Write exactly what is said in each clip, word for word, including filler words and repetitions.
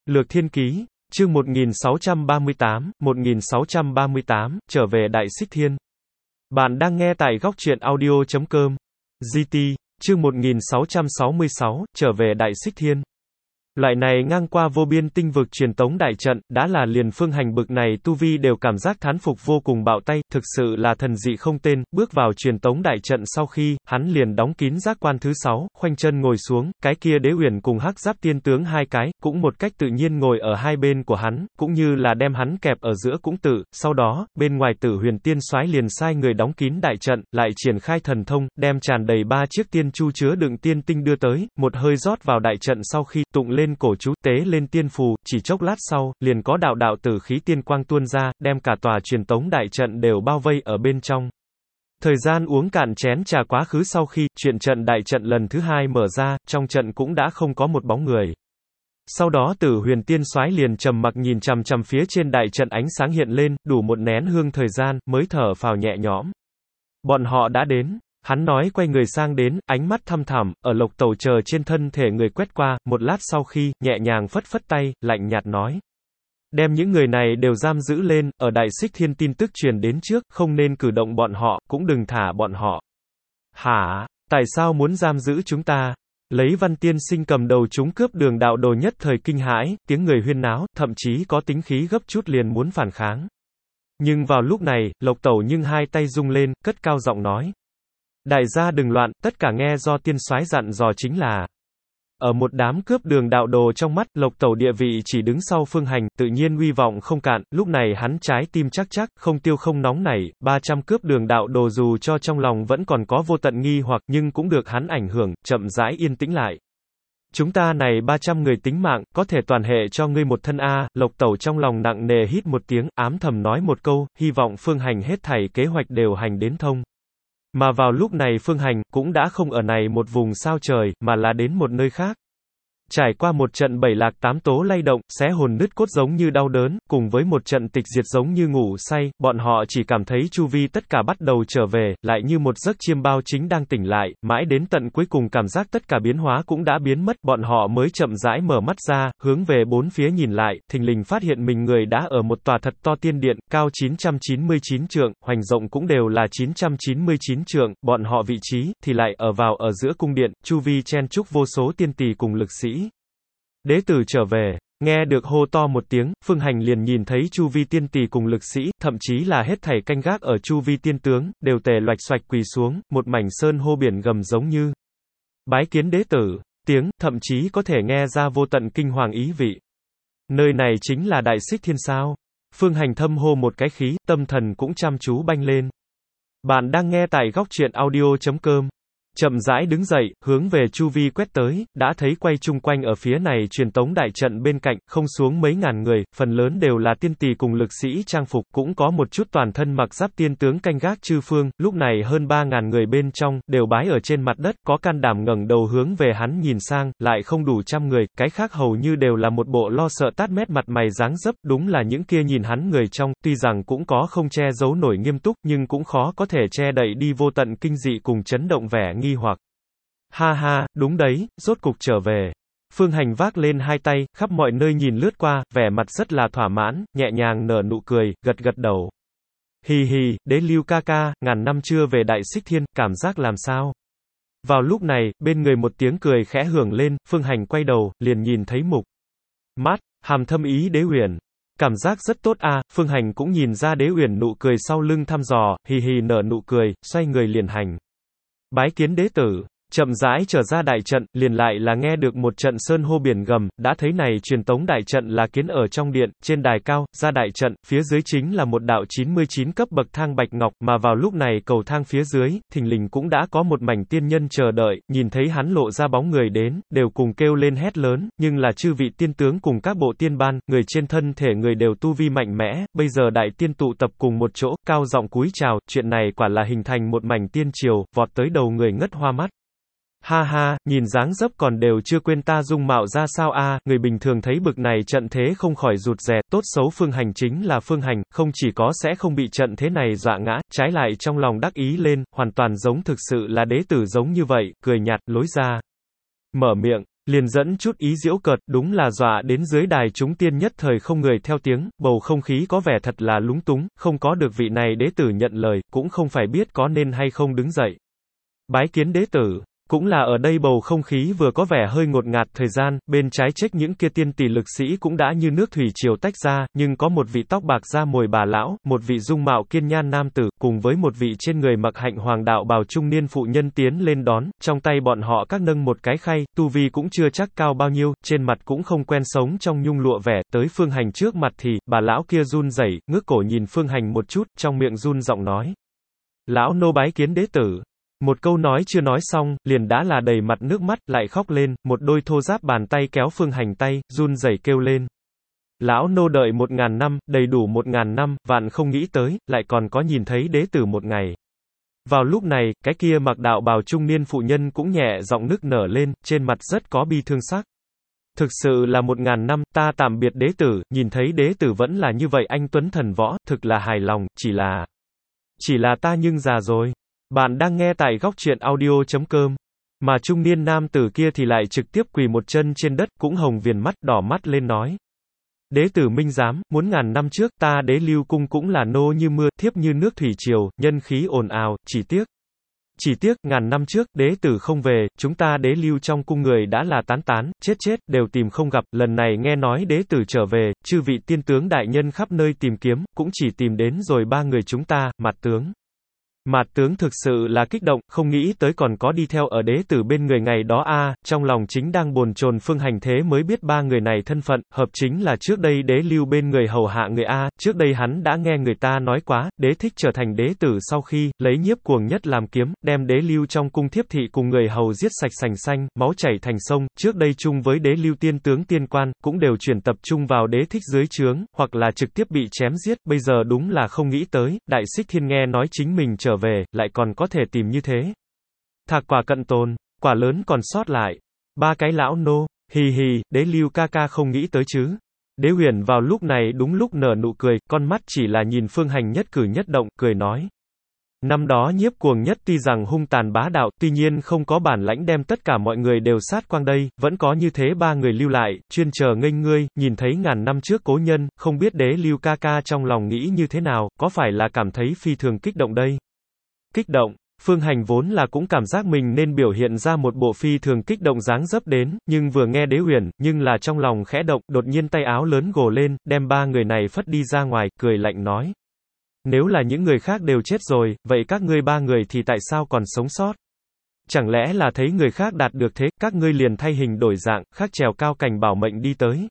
Lược Thiên Ký, chương một nghìn sáu trăm ba mươi tám, một nghìn sáu trăm ba mươi tám, trở về Đại Xích Thiên. Bạn đang nghe tại góc truyện audio chấm com. giê tê, chương một nghìn sáu trăm sáu mươi sáu, trở về Đại Xích Thiên. Loại này ngang qua vô biên tinh vực truyền tống đại trận, đã là liền Phương Hành bực này tu vi đều cảm giác thán phục vô cùng bạo tay, thực sự là thần dị không tên. Bước vào truyền tống đại trận sau khi, hắn liền đóng kín giác quan thứ sáu, khoanh chân ngồi xuống, cái kia Đế Uyển cùng Hắc Giáp Tiên tướng hai cái, cũng một cách tự nhiên ngồi ở hai bên của hắn, cũng như là đem hắn kẹp ở giữa cũng tự. Sau đó, bên ngoài Tử Huyền Tiên Soái liền sai người đóng kín đại trận, lại triển khai thần thông, đem tràn đầy ba chiếc tiên chu chứa đựng tiên tinh đưa tới, một hơi rót vào đại trận sau khi tụng lên lên cổ chú, tế lên tiên phù, chỉ chốc lát sau, liền có đạo đạo tử khí tiên quang tuôn ra, đem cả tòa truyền tống đại trận đều bao vây ở bên trong. Thời gian uống cạn chén trà quá khứ sau khi, chuyện trận đại trận lần thứ hai mở ra, trong trận cũng đã không có một bóng người. Sau đó Tử Huyền Tiên Soái liền trầm mặc nhìn chằm chằm phía trên đại trận ánh sáng hiện lên, đủ một nén hương thời gian, mới thở phào nhẹ nhõm. Bọn họ đã đến. Hắn nói quay người sang đến, ánh mắt thăm thẳm, ở Lộc Tẩu chờ trên thân thể người quét qua, một lát sau khi, nhẹ nhàng phất phất tay, lạnh nhạt nói. Đem những người này đều giam giữ lên, ở Đại Xích Thiên tin tức truyền đến trước, không nên cử động bọn họ, cũng đừng thả bọn họ. Hả? Tại sao muốn giam giữ chúng ta? Lấy Văn Tiên Sinh cầm đầu chúng cướp Đường đạo đồ nhất thời kinh hãi, tiếng người huyên náo, thậm chí có tính khí gấp chút liền muốn phản kháng. Nhưng vào lúc này, Lộc Tẩu nhưng hai tay rung lên, cất cao giọng nói. Đại gia đừng loạn, tất cả nghe do tiên soái dặn dò chính là. Ở một đám cướp Đường đạo đồ trong mắt, Lộc Tẩu địa vị chỉ đứng sau Phương Hành, tự nhiên uy vọng không cạn, lúc này hắn trái tim chắc chắc, không tiêu không nóng nảy, ba trăm cướp Đường đạo đồ dù cho trong lòng vẫn còn có vô tận nghi hoặc, nhưng cũng được hắn ảnh hưởng, chậm rãi yên tĩnh lại. Chúng ta này ba trăm người tính mạng, có thể toàn hệ cho ngươi một thân a. Lộc Tẩu trong lòng nặng nề hít một tiếng, ám thầm nói một câu, hy vọng Phương Hành hết thảy kế hoạch đều hành đến thông. Mà vào lúc này Phương Hành, cũng đã không ở này một vùng sao trời, mà là đến một nơi khác. Trải qua một trận bảy lạc tám tố lay động, xé hồn nứt cốt giống như đau đớn, cùng với một trận tịch diệt giống như ngủ say, bọn họ chỉ cảm thấy chu vi tất cả bắt đầu trở về, lại như một giấc chiêm bao chính đang tỉnh lại, mãi đến tận cuối cùng cảm giác tất cả biến hóa cũng đã biến mất, bọn họ mới chậm rãi mở mắt ra, hướng về bốn phía nhìn lại, thình lình phát hiện mình người đã ở một tòa thật to tiên điện, cao chín trăm chín mươi chín trượng, hoành rộng cũng đều là chín trăm chín mươi chín trượng, bọn họ vị trí, thì lại ở vào ở giữa cung điện, chu vi chen chúc vô số tiên tỳ cùng lực sĩ. Đế tử trở về, nghe được hô to một tiếng, Phương Hành liền nhìn thấy chu vi tiên tỳ cùng lực sĩ, thậm chí là hết thảy canh gác ở chu vi tiên tướng, đều tề loạch xoạch quỳ xuống, một mảnh sơn hô biển gầm giống như bái kiến đế tử, tiếng, thậm chí có thể nghe ra vô tận kinh hoàng ý vị. Nơi này chính là Đại Xích Thiên sao? Phương Hành thâm hô một cái khí, tâm thần cũng chăm chú banh lên. Bạn đang nghe tại góc truyện audio chấm com. Chậm rãi đứng dậy, hướng về chu vi quét tới, đã thấy quay chung quanh ở phía này truyền tống đại trận bên cạnh, không xuống mấy ngàn người, phần lớn đều là tiên tỳ cùng lực sĩ trang phục, cũng có một chút toàn thân mặc giáp tiên tướng canh gác chư phương, lúc này hơn ba ngàn người bên trong, đều bái ở trên mặt đất, có can đảm ngẩng đầu hướng về hắn nhìn sang, lại không đủ trăm người, cái khác hầu như đều là một bộ lo sợ tát mét mặt mày dáng dấp, đúng là những kia nhìn hắn người trong, tuy rằng cũng có không che giấu nổi nghiêm túc, nhưng cũng khó có thể che đậy đi vô tận kinh dị cùng chấn động vẻ nghi hoặc. Ha ha, đúng đấy, rốt cục trở về. Phương Hành vác lên hai tay, khắp mọi nơi nhìn lướt qua, vẻ mặt rất là thỏa mãn, nhẹ nhàng nở nụ cười, gật gật đầu. Hì hì, Đế Lưu ca ca, ngàn năm chưa về Đại Xích Thiên, cảm giác làm sao? Vào lúc này, bên người một tiếng cười khẽ hưởng lên, Phương Hành quay đầu, liền nhìn thấy mục mắt, hàm thâm ý Đế Uyển. Cảm giác rất tốt a. Phương Hành cũng nhìn ra Đế Uyển nụ cười sau lưng thăm dò, hì hì nở nụ cười, xoay người liền hành. Bái kiến đế tử. Chậm rãi trở ra đại trận, liền lại là nghe được một trận sơn hô biển gầm, đã thấy này truyền tống đại trận là kiến ở trong điện, trên đài cao, ra đại trận, phía dưới chính là một đạo chín mươi chín cấp bậc thang bạch ngọc, mà vào lúc này cầu thang phía dưới, thình lình cũng đã có một mảnh tiên nhân chờ đợi, nhìn thấy hắn lộ ra bóng người đến, đều cùng kêu lên hét lớn, nhưng là chư vị tiên tướng cùng các bộ tiên ban, người trên thân thể người đều tu vi mạnh mẽ, bây giờ đại tiên tụ tập cùng một chỗ, cao giọng cúi chào, chuyện này quả là hình thành một mảnh tiên triều, vọt tới đầu người ngất hoa mắt. Ha ha, nhìn dáng dấp còn đều chưa quên ta dung mạo ra sao a. Người bình thường thấy bực này trận thế không khỏi rụt rè, tốt xấu Phương Hành chính là Phương Hành, không chỉ có sẽ không bị trận thế này dọa ngã, trái lại trong lòng đắc ý lên, hoàn toàn giống thực sự là đế tử giống như vậy, cười nhạt, lối ra. Mở miệng, liền dẫn chút ý giễu cợt, đúng là dọa đến dưới đài chúng tiên nhất thời không người theo tiếng, bầu không khí có vẻ thật là lúng túng, không có được vị này đế tử nhận lời, cũng không phải biết có nên hay không đứng dậy. Bái kiến đế tử. Cũng là ở đây bầu không khí vừa có vẻ hơi ngột ngạt thời gian, bên trái trách những kia tiên tỷ lực sĩ cũng đã như nước thủy triều tách ra, nhưng có một vị tóc bạc da mồi bà lão, một vị dung mạo kiên nhan nam tử, cùng với một vị trên người mặc hạnh hoàng đạo bào trung niên phụ nhân tiến lên đón, trong tay bọn họ các nâng một cái khay, tu vi cũng chưa chắc cao bao nhiêu, trên mặt cũng không quen sống trong nhung lụa vẻ, tới Phương Hành trước mặt thì, bà lão kia run rẩy, ngước cổ nhìn Phương Hành một chút, trong miệng run giọng nói. Lão nô bái kiến đế tử. Một câu nói chưa nói xong, liền đã là đầy mặt nước mắt, lại khóc lên, một đôi thô ráp bàn tay kéo Phương Hành tay, run rẩy kêu lên. Lão nô đợi một ngàn năm, đầy đủ một ngàn năm, vạn không nghĩ tới, lại còn có nhìn thấy đế tử một ngày. Vào lúc này, cái kia mặc đạo bào trung niên phụ nhân cũng nhẹ giọng nức nở lên, trên mặt rất có bi thương sắc. Thực sự là một ngàn năm, ta tạm biệt đế tử, nhìn thấy đế tử vẫn là như vậy anh tuấn thần võ, thực là hài lòng, chỉ là... Chỉ là ta nhưng già rồi. Bạn đang nghe tại góc truyện audio chấm com. Mà trung niên nam tử kia thì lại trực tiếp quỳ một chân trên đất, cũng hồng viền mắt, đỏ mắt lên nói. Đế tử minh giám, muốn ngàn năm trước ta đế lưu cung cũng là nô như mưa, thiếp như nước thủy triều, nhân khí ồn ào, chỉ tiếc. Chỉ tiếc, ngàn năm trước, đế tử không về, chúng ta đế lưu trong cung người đã là tán tán, chết chết, đều tìm không gặp, lần này nghe nói đế tử trở về, chư vị tiên tướng đại nhân khắp nơi tìm kiếm, cũng chỉ tìm đến rồi ba người chúng ta, mặt tướng. Mạt tướng thực sự là kích động, không nghĩ tới còn có đi theo ở đế tử bên người ngày đó a, à, trong lòng chính đang bồn chồn Phương Hành thế mới biết ba người này thân phận, hợp chính là trước đây đế lưu bên người hầu hạ người a, à, trước đây hắn đã nghe người ta nói quá, đế thích trở thành đế tử sau khi, lấy nhiếp cuồng nhất làm kiếm, đem đế lưu trong cung thiếp thị cùng người hầu giết sạch sành xanh, máu chảy thành sông, trước đây chung với đế lưu tiên tướng tiên quan, cũng đều chuyển tập trung vào đế thích dưới trướng, hoặc là trực tiếp bị chém giết, bây giờ đúng là không nghĩ tới, Đại Xích Thiên nghe nói chính mình trở về, lại còn có thể tìm như thế. Thạc quả cận tồn, quả lớn còn sót lại. Ba cái lão nô, hì hì, đế lưu ca ca không nghĩ tới chứ. Đế huyền vào lúc này đúng lúc nở nụ cười, con mắt chỉ là nhìn Phương Hành nhất cử nhất động, cười nói. Năm đó nhiếp cuồng nhất tuy rằng hung tàn bá đạo, tuy nhiên không có bản lãnh đem tất cả mọi người đều sát quang đây, vẫn có như thế ba người lưu lại, chuyên chờ nghênh ngươi, nhìn thấy ngàn năm trước cố nhân, không biết đế lưu ca ca trong lòng nghĩ như thế nào, có phải là cảm thấy phi thường kích động đây? Kích động, Phương Hành vốn là cũng cảm giác mình nên biểu hiện ra một bộ phi thường kích động dáng dấp đến, nhưng vừa nghe đế huyền, nhưng là trong lòng khẽ động, đột nhiên tay áo lớn gồ lên, đem ba người này phất đi ra ngoài, cười lạnh nói. Nếu là những người khác đều chết rồi, vậy các ngươi ba người thì tại sao còn sống sót? Chẳng lẽ là thấy người khác đạt được thế, các ngươi liền thay hình đổi dạng, khác trèo cao cành bảo mệnh đi tới?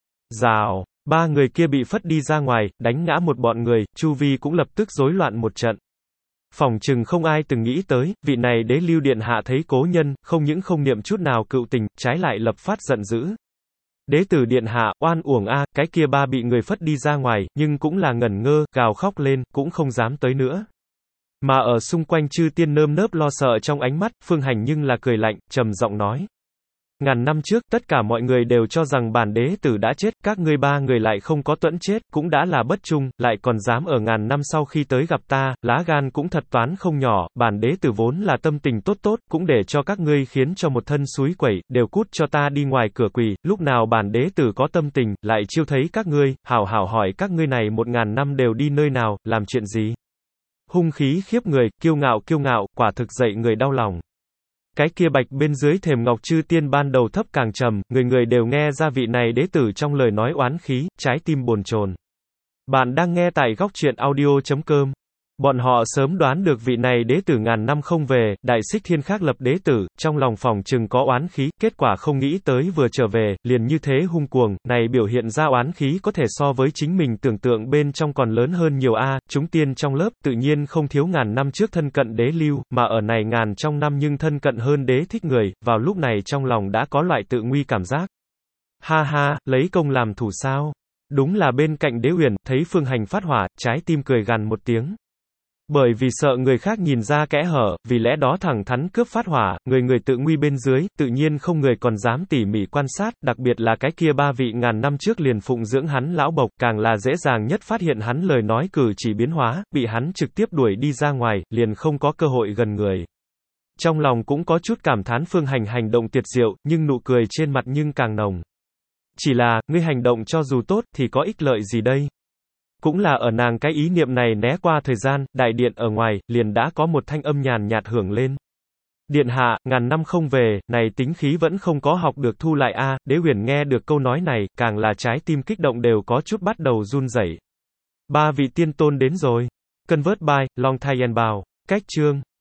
Rào, ba người kia bị phất đi ra ngoài, đánh ngã một bọn người, chu vi cũng lập tức rối loạn một trận. Phỏng chừng không ai từng nghĩ tới, vị này đế lưu điện hạ thấy cố nhân, không những không niệm chút nào cựu tình, trái lại lập phát giận dữ. Đế tử điện hạ, oan uổng a, cái kia ba bị người phất đi ra ngoài, nhưng cũng là ngẩn ngơ, gào khóc lên, cũng không dám tới nữa. Mà ở xung quanh chư tiên nơm nớp lo sợ trong ánh mắt, Phương Hành nhưng là cười lạnh, trầm giọng nói. Ngàn năm trước, tất cả mọi người đều cho rằng bản đế tử đã chết, các ngươi ba người lại không có tuẫn chết, cũng đã là bất trung, lại còn dám ở ngàn năm sau khi tới gặp ta, lá gan cũng thật toán không nhỏ, bản đế tử vốn là tâm tình tốt tốt, cũng để cho các ngươi khiến cho một thân suối quẩy, đều cút cho ta đi ngoài cửa quỳ, lúc nào bản đế tử có tâm tình, lại chiêu thấy các ngươi, hảo hảo hỏi các ngươi này một ngàn năm đều đi nơi nào, làm chuyện gì. Hung khí khiếp người, kiêu ngạo kiêu ngạo, quả thực dậy người đau lòng. Cái kia bạch bên dưới thềm ngọc chư tiên ban đầu thấp càng trầm, người người đều nghe ra vị này đế tử trong lời nói oán khí, trái tim bồn chồn. Bạn đang nghe tại góc truyện audio chấm com. Bọn họ sớm đoán được vị này đế tử ngàn năm không về, Đại Xích Thiên khác lập đế tử, trong lòng phòng chừng có oán khí, kết quả không nghĩ tới vừa trở về, liền như thế hung cuồng, này biểu hiện ra oán khí có thể so với chính mình tưởng tượng bên trong còn lớn hơn nhiều a, chúng tiên trong lớp tự nhiên không thiếu ngàn năm trước thân cận đế lưu, mà ở này ngàn trong năm nhưng thân cận hơn đế thích người, vào lúc này trong lòng đã có loại tự nguy cảm giác. Ha ha, lấy công làm thủ sao? Đúng là bên cạnh đế huyền, thấy Phương Hành phát hỏa, trái tim cười gằn một tiếng. Bởi vì sợ người khác nhìn ra kẽ hở, vì lẽ đó thẳng thắn cướp phát hỏa, người người tự nguy bên dưới, tự nhiên không người còn dám tỉ mỉ quan sát, đặc biệt là cái kia ba vị ngàn năm trước liền phụng dưỡng hắn lão bộc, càng là dễ dàng nhất phát hiện hắn lời nói cử chỉ biến hóa, bị hắn trực tiếp đuổi đi ra ngoài, liền không có cơ hội gần người. Trong lòng cũng có chút cảm thán Phương Hành hành động tuyệt diệu, nhưng nụ cười trên mặt nhưng càng nồng. Chỉ là, ngươi hành động cho dù tốt, thì có ích lợi gì đây? Cũng là ở nàng cái ý niệm này né qua thời gian, đại điện ở ngoài, liền đã có một thanh âm nhàn nhạt hưởng lên. Điện hạ, ngàn năm không về, này tính khí vẫn không có học được thu lại a. Đế Huyền nghe được câu nói này, càng là trái tim kích động đều có chút bắt đầu run rẩy. Ba vị tiên tôn đến rồi. Convert by, Long Thai Bao. Cách chương.